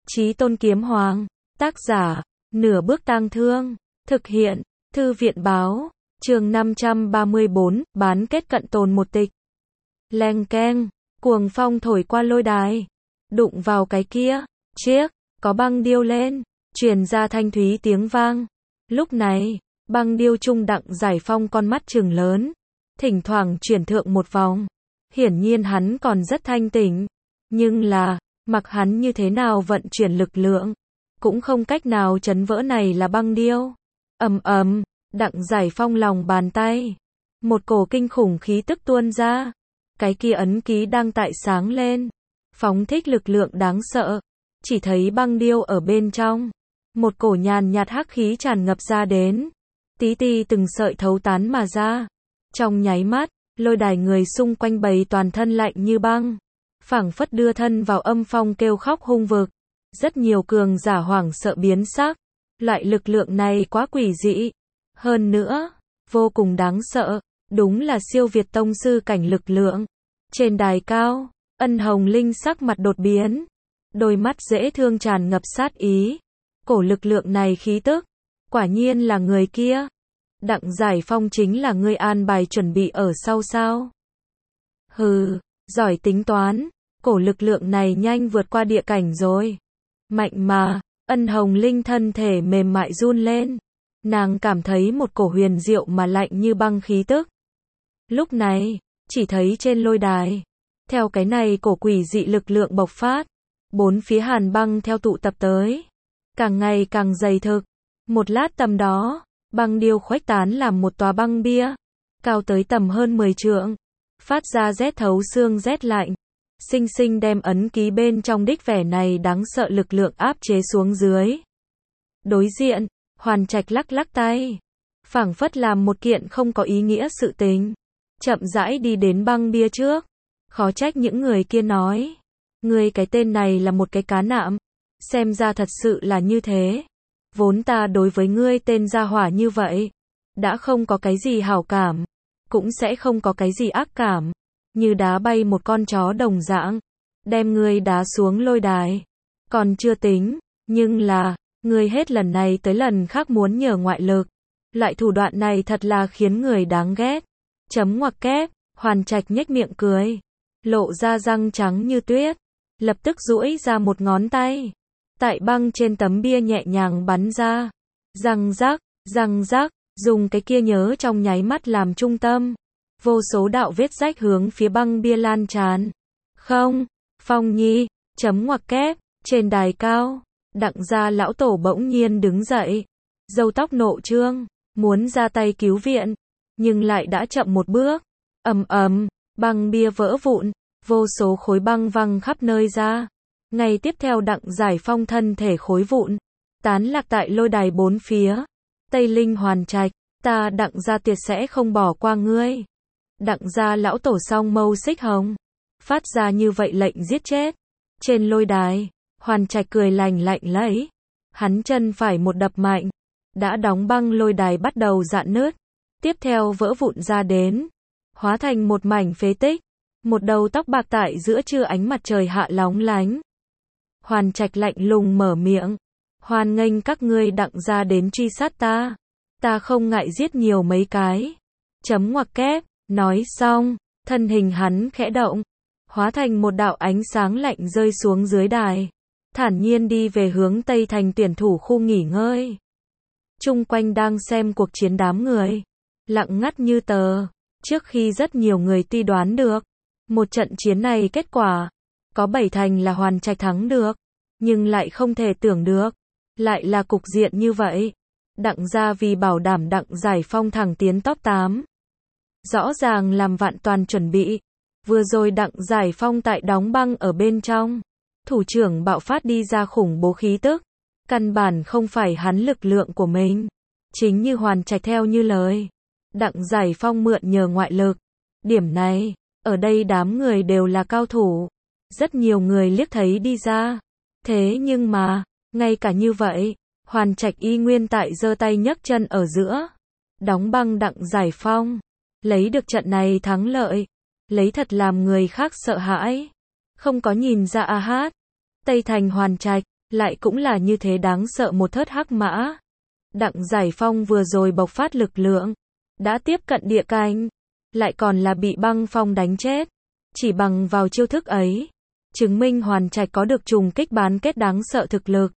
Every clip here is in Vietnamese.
Chí Tôn Kiếm Hoàng, tác giả, Nửa Bước Tang Thương, thực hiện, Thư viện báo, chương 534, bán kết cận tồn một tịch. Leng keng, cuồng phong thổi qua lôi đài, đụng vào cái kia, chiếc, có băng điêu lên, truyền ra thanh thúy tiếng vang. Lúc này, băng điêu trung Đặng Giải Phong con mắt trừng lớn, thỉnh thoảng chuyển thượng một vòng. Hiển nhiên hắn còn rất thanh tỉnh, nhưng là, mặc hắn như thế nào vận chuyển lực lượng, cũng không cách nào chấn vỡ này là băng điêu. Ầm ầm, Đặng Giải Phong lòng bàn tay, một cổ kinh khủng khí tức tuôn ra, cái kia ấn ký đang tại sáng lên, phóng thích lực lượng đáng sợ. Chỉ thấy băng điêu ở bên trong, một cổ nhàn nhạt hắc khí tràn ngập ra đến, tí ti từng sợi thấu tán mà ra. Trong nháy mắt, lôi đài người xung quanh bầy toàn thân lạnh như băng, phảng phất đưa thân vào âm phong kêu khóc hung vực. Rất nhiều cường giả hoảng sợ biến sắc, loại lực lượng này quá quỷ dị, hơn nữa, vô cùng đáng sợ, đúng là siêu việt tông sư cảnh lực lượng. Trên đài cao, Ân Hồng Linh sắc mặt đột biến, đôi mắt dễ thương tràn ngập sát ý. Cổ lực lượng này khí tức, quả nhiên là người kia. Đặng Giải Phong chính là ngươi an bài chuẩn bị ở sau sao? Hừ, giỏi tính toán, cổ lực lượng này nhanh vượt qua địa cảnh rồi. Mạnh mà, Ân Hồng Linh thân thể mềm mại run lên. Nàng cảm thấy một cổ huyền diệu mà lạnh như băng khí tức. Lúc này, chỉ thấy trên lôi đài, theo cái này cổ quỷ dị lực lượng bộc phát, bốn phía hàn băng theo tụ tập tới, càng ngày càng dày thực. Một lát tầm đó, băng điêu khuếch tán làm một tòa băng bia, cao tới tầm hơn 10 trượng, phát ra rét thấu xương rét lạnh, sinh sinh đem ấn ký bên trong đích vẻ này đáng sợ lực lượng áp chế xuống dưới. Đối diện, Hoàn Trạch lắc lắc tay, phảng phất làm một kiện không có ý nghĩa sự tình, chậm rãi đi đến băng bia trước. Khó trách những người kia nói, ngươi cái tên này là một cái cá nạm, xem ra thật sự là như thế. Vốn ta đối với ngươi tên gia hỏa như vậy, đã không có cái gì hảo cảm, cũng sẽ không có cái gì ác cảm, như đá bay một con chó đồng dạng, đem ngươi đá xuống lôi đài. Còn chưa tính, nhưng là, ngươi hết lần này tới lần khác muốn nhờ ngoại lực. Loại thủ đoạn này thật là khiến người đáng ghét. Chấm ngoặc kép, Hoàn Trạch nhếch miệng cười, lộ ra răng trắng như tuyết, lập tức duỗi ra một ngón tay, tại băng trên tấm bia nhẹ nhàng bắn ra. Răng rắc, dùng cái kia nhớ trong nháy mắt làm trung tâm, vô số đạo vết rách hướng phía băng bia lan tràn. Không, Phong Nhi, chấm ngoặc kép, trên đài cao, Đặng gia lão tổ bỗng nhiên đứng dậy, râu tóc nộ trương, muốn ra tay cứu viện, nhưng lại đã chậm một bước. Ầm ầm, băng bia vỡ vụn, vô số khối băng văng khắp nơi ra. Ngay tiếp theo Đặng Giải Phong thân thể khối vụn, tán lạc tại lôi đài bốn phía. Tây Linh Hoàn Trạch, ta Đặng gia tuyệt sẽ không bỏ qua ngươi. Đặng gia lão tổ song mâu xích hồng, phát ra như vậy lệnh giết chết. Trên lôi đài, Hoàn Trạch cười lành lạnh lấy, hắn chân phải một đập mạnh, đã đóng băng lôi đài bắt đầu rạn nứt, tiếp theo vỡ vụn ra đến, hóa thành một mảnh phế tích. Một đầu tóc bạc tại giữa trưa ánh mặt trời hạ lóng lánh. Hoàn Trạch lạnh lùng mở miệng, hoan nghênh các ngươi Đặng gia đến truy sát ta, ta không ngại giết nhiều mấy cái. Chấm ngoặc kép, nói xong, thân hình hắn khẽ động, hóa thành một đạo ánh sáng lạnh rơi xuống dưới đài, thản nhiên đi về hướng Tây Thành tuyển thủ khu nghỉ ngơi. Chung quanh đang xem cuộc chiến đám người, lặng ngắt như tờ. Trước khi rất nhiều người tuy đoán được, một trận chiến này kết quả, có 7 thành là Hoàn Trạch thắng được, nhưng lại không thể tưởng được, lại là cục diện như vậy. Đặng gia vì bảo đảm Đặng Giải Phong thẳng tiến top 8. Rõ ràng làm vạn toàn chuẩn bị. Vừa rồi Đặng Giải Phong tại đóng băng ở bên trong, thủ trưởng bạo phát đi ra khủng bố khí tức, căn bản không phải hắn lực lượng của mình. Chính như Hoàn Trạch theo như lời, Đặng Giải Phong mượn nhờ ngoại lực. Điểm này, ở đây đám người đều là cao thủ, rất nhiều người liếc thấy đi ra. Thế nhưng mà, ngay cả như vậy, Hoàn Trạch y nguyên tại giơ tay nhấc chân ở giữa, đóng băng Đặng Giải Phong, lấy được trận này thắng lợi, lấy thật làm người khác sợ hãi. Không có nhìn ra a hát. Tây Thành Hoàn Trạch, lại cũng là như thế đáng sợ một thớt hắc mã. Đặng Giải Phong vừa rồi bộc phát lực lượng, đã tiếp cận địa cảnh, lại còn là bị băng phong đánh chết. Chỉ bằng vào chiêu thức ấy, chứng minh Hoàn Trạch có được trùng kích bán kết đáng sợ thực lực.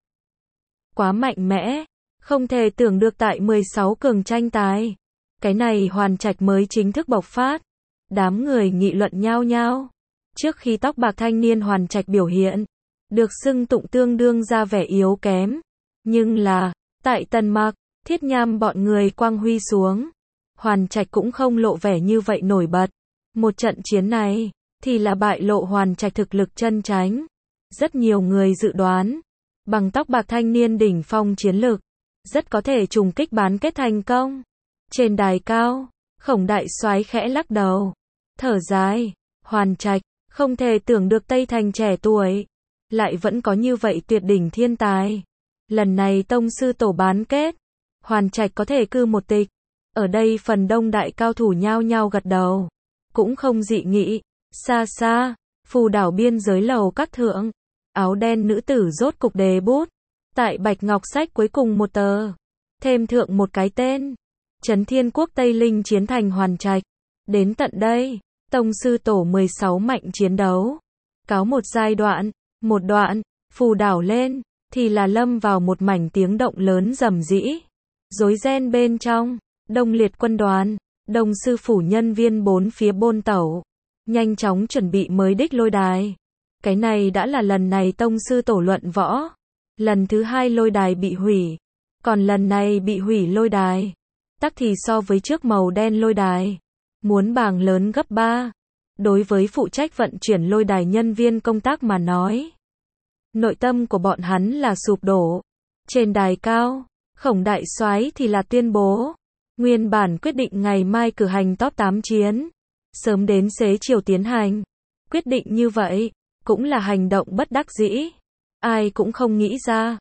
Quá mạnh mẽ, không thể tưởng được tại 16 cường tranh tài. Cái này Hoàn Trạch mới chính thức bộc phát. Đám người nghị luận nhao nhao. Trước khi tóc bạc thanh niên Hoàn Trạch biểu hiện, được xưng tụng tương đương ra vẻ yếu kém. Nhưng là, tại Tần Mặc, Thiết Nham bọn người quang huy xuống, Hoàn Trạch cũng không lộ vẻ như vậy nổi bật. Một trận chiến này, thì là bại lộ Hoàn Trạch thực lực chân chánh. Rất nhiều người dự đoán, bằng tóc bạc thanh niên đỉnh phong chiến lực, rất có thể trùng kích bán kết thành công. Trên đài cao, Khổng Đại Soái khẽ lắc đầu, thở dài, Hoàn Trạch, không thể tưởng được Tây Thành trẻ tuổi, lại vẫn có như vậy tuyệt đỉnh thiên tài. Lần này tông sư tổ bán kết, Hoàn Trạch có thể cư một tịch. Ở đây phần đông đại cao thủ nhao nhao gật đầu, cũng không dị nghị. Xa xa, phù đảo biên giới lầu các thượng, áo đen nữ tử rốt cục đề bút, tại bạch ngọc sách cuối cùng một tờ, thêm thượng một cái tên, Trấn Thiên Quốc Tây Linh chiến thành Hoàn Trạch. Đến tận đây, tông sư tổ 16 mạnh chiến đấu, cáo một giai đoạn, một đoạn, phù đảo lên, thì là lâm vào một mảnh tiếng động lớn rầm rĩ, rối ren bên trong. Đông liệt quân đoàn, đồng sư phủ nhân viên bốn phía bôn tẩu, nhanh chóng chuẩn bị mới đích lôi đài. Cái này đã là lần này tông sư tổ luận võ. Lần thứ hai lôi đài bị hủy. Còn lần này bị hủy lôi đài, tắc thì so với trước màu đen lôi đài, muốn bảng lớn gấp 3. Đối với phụ trách vận chuyển lôi đài nhân viên công tác mà nói, nội tâm của bọn hắn là sụp đổ. Trên đài cao, Khổng Đại Soái thì là tuyên bố, nguyên bản quyết định ngày mai cử hành top 8 chiến, sớm đến xế chiều tiến hành. Quyết định như vậy, cũng là hành động bất đắc dĩ. Ai cũng không nghĩ ra,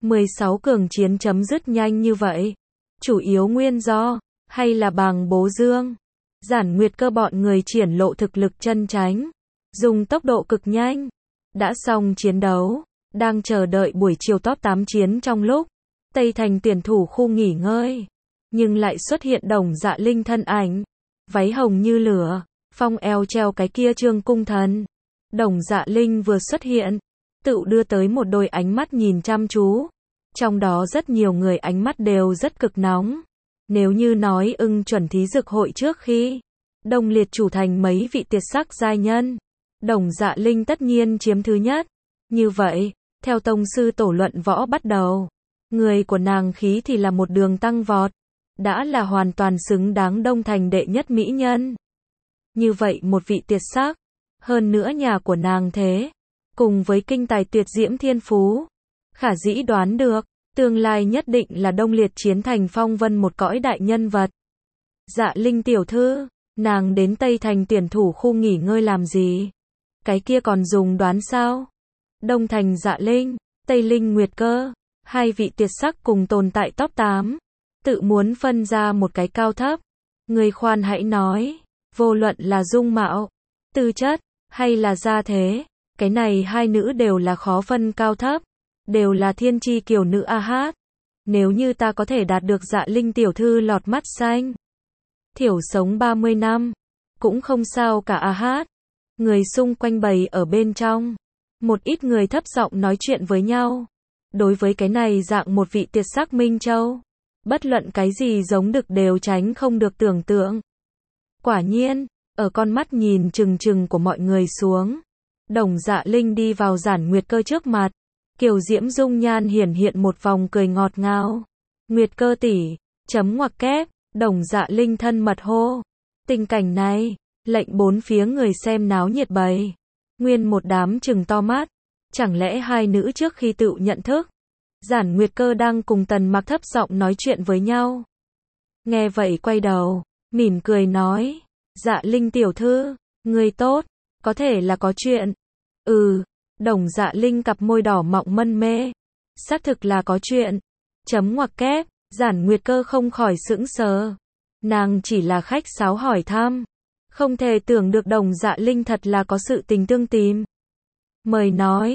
16 cường chiến chấm dứt nhanh như vậy. Chủ yếu nguyên do, hay là bằng Bố Dương, Giản Nguyệt Cơ bọn người triển lộ thực lực chân chánh, dùng tốc độ cực nhanh. Đã xong chiến đấu, đang chờ đợi buổi chiều top 8 chiến trong lúc Tây Thành tuyển thủ khu nghỉ ngơi, nhưng lại xuất hiện Đồng Dạ Linh thân ảnh, váy hồng như lửa, phong eo treo cái kia Trương Cung Thần. Đồng Dạ Linh vừa xuất hiện, tự đưa tới một đôi ánh mắt nhìn chăm chú, trong đó rất nhiều người ánh mắt đều rất cực nóng. Nếu như nói ưng chuẩn thí dược hội trước khi Đông Liệt chủ thành mấy vị tuyệt sắc giai nhân, Đồng Dạ Linh tất nhiên chiếm thứ nhất. Như vậy, theo tông sư tổ luận võ bắt đầu, người của nàng khí thì là một đường tăng vọt, đã là hoàn toàn xứng đáng Đông Thành đệ nhất mỹ nhân. Như vậy một vị tuyệt sắc, hơn nữa nhà của nàng thế, cùng với kinh tài tuyệt diễm thiên phú, khả dĩ đoán được, tương lai nhất định là Đông Liệt chiến thành phong vân một cõi đại nhân vật. Dạ Linh tiểu thư, nàng đến Tây Thành tuyển thủ khu nghỉ ngơi làm gì? Cái kia còn dùng đoán sao? Đông Thành Dạ Linh, Tây Linh Nguyệt Cơ, hai vị tuyệt sắc cùng tồn tại top 8, tự muốn phân ra một cái cao thấp. Người khoan hãy nói, vô luận là dung mạo, tư chất, hay là gia thế, cái này hai nữ đều là khó phân cao thấp, đều là thiên chi kiều nữ a hát. Nếu như ta có thể đạt được Dạ Linh tiểu thư lọt mắt xanh, thiểu sống 30 năm, cũng không sao cả a hát. Người xung quanh bầy ở bên trong, một ít người thấp giọng nói chuyện với nhau. Đối với cái này dạng một vị tuyệt sắc Minh Châu, bất luận cái gì giống được đều tránh không được tưởng tượng. Quả nhiên, ở con mắt nhìn chừng chừng của mọi người xuống, Đồng Dạ Linh đi vào Giản Nguyệt Cơ trước mặt, kiều diễm dung nhan hiển hiện một vòng cười ngọt ngào. Nguyệt Cơ tỷ, chấm ngoặc kép, Đồng Dạ Linh thân mật hô. Tình cảnh này, lệnh bốn phía người xem náo nhiệt bầy, nguyên một đám trừng to mắt. Chẳng lẽ hai nữ trước khi tự nhận thức, Giản Nguyệt Cơ đang cùng Tần Mặc thấp giọng nói chuyện với nhau. Nghe vậy quay đầu, mỉm cười nói, Dạ Linh tiểu thư, người tốt, có thể là có chuyện. Đồng Dạ Linh cặp môi đỏ mọng mân mê, xác thực là có chuyện. Chấm ngoặc kép, Giản Nguyệt Cơ không khỏi sững sờ. Nàng chỉ là khách sáo hỏi thăm, không thể tưởng được Đồng Dạ Linh thật là có sự tình tương tìm. Mời nói,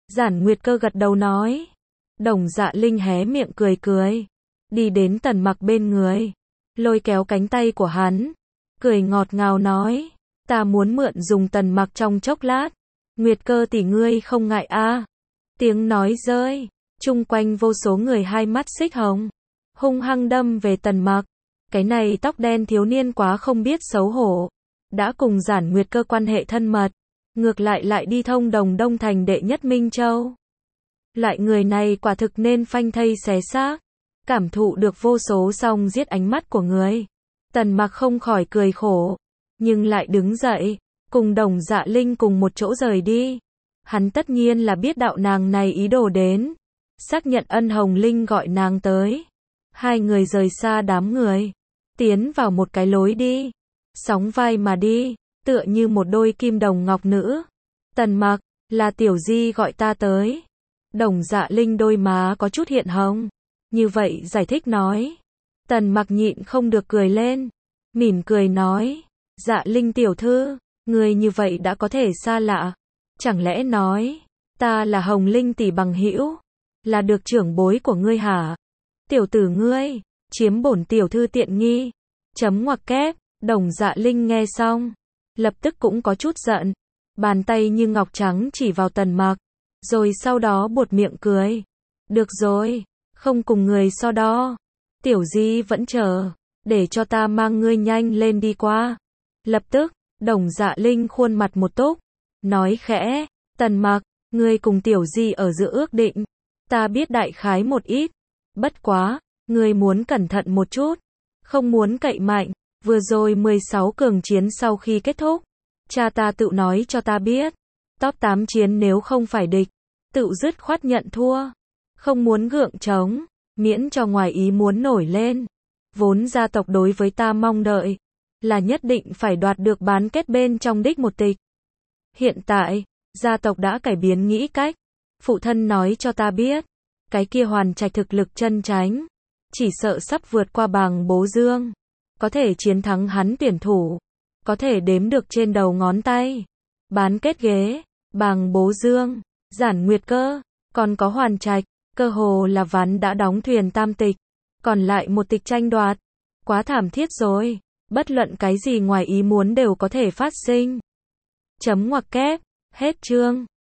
Giản Nguyệt Cơ gật đầu nói. Đồng Dạ Linh hé miệng cười cười, đi đến Tần Mặc bên người, lôi kéo cánh tay của hắn, cười ngọt ngào nói, ta muốn mượn dùng Tần Mặc trong chốc lát. Nguyệt Cơ tỷ ngươi không ngại a? Tiếng nói rơi, chung quanh vô số người hai mắt xích hồng, hung hăng đâm về Tần Mặc. Cái này tóc đen thiếu niên quá không biết xấu hổ, đã cùng Giản Nguyệt Cơ quan hệ thân mật, ngược lại đi thông đồng Đông Thành đệ nhất Minh Châu. Loại người này quả thực nên phanh thây xé xác. Cảm thụ được vô số song giết ánh mắt của người, Tần Mặc không khỏi cười khổ, nhưng lại đứng dậy, cùng Đồng Dạ Linh cùng một chỗ rời đi. Hắn tất nhiên là biết đạo nàng này ý đồ đến, xác nhận Ân Hồng Linh gọi nàng tới. Hai người rời xa đám người, tiến vào một cái lối đi, sóng vai mà đi, tựa như một đôi kim đồng ngọc nữ. Tần Mặc, là Tiểu Di gọi ta tới. Đồng Dạ Linh đôi má có chút hiện hồng, như vậy giải thích nói. Tần Mặc nhịn không được cười lên, mỉm cười nói, Dạ Linh tiểu thư, người như vậy đã có thể xa lạ. Chẳng lẽ nói, ta là Hồng Linh tỷ bằng hữu, là được trưởng bối của ngươi hả? Tiểu tử ngươi, chiếm bổn tiểu thư tiện nghi. Chấm ngoặc kép, Đồng Dạ Linh nghe xong, lập tức cũng có chút giận, bàn tay như ngọc trắng chỉ vào Tần Mặc, rồi sau đó buột miệng cười. Được rồi, không cùng người so đo. Tiểu Di vẫn chờ, để cho ta mang ngươi nhanh lên đi qua. Lập tức, Đồng Dạ Linh khuôn mặt một túc, nói khẽ, Tần Mặc, ngươi cùng Tiểu Di ở giữa ước định, ta biết đại khái một ít. Bất quá, ngươi muốn cẩn thận một chút, không muốn cậy mạnh. Vừa rồi 16 cường chiến sau khi kết thúc, cha ta tự nói cho ta biết, top 8 chiến nếu không phải địch, tự dứt khoát nhận thua. Không muốn gượng trống, miễn cho ngoài ý muốn nổi lên. Vốn gia tộc đối với ta mong đợi, là nhất định phải đoạt được bán kết bên trong đích một tịch. Hiện tại, gia tộc đã cải biến nghĩ cách. Phụ thân nói cho ta biết, cái kia Hoàn Trạch thực lực chân chánh, chỉ sợ sắp vượt qua Bàng Bố Dương, có thể chiến thắng hắn tuyển thủ, có thể đếm được trên đầu ngón tay. Bán kết ghế, Bàng Bố Dương, Giản Nguyệt Cơ, còn có Hoàn Trạch, cơ hồ là ván đã đóng thuyền tam tịch, còn lại một tịch tranh đoạt. Quá thảm thiết rồi, bất luận cái gì ngoài ý muốn đều có thể phát sinh. Chấm ngoặc kép, hết chương.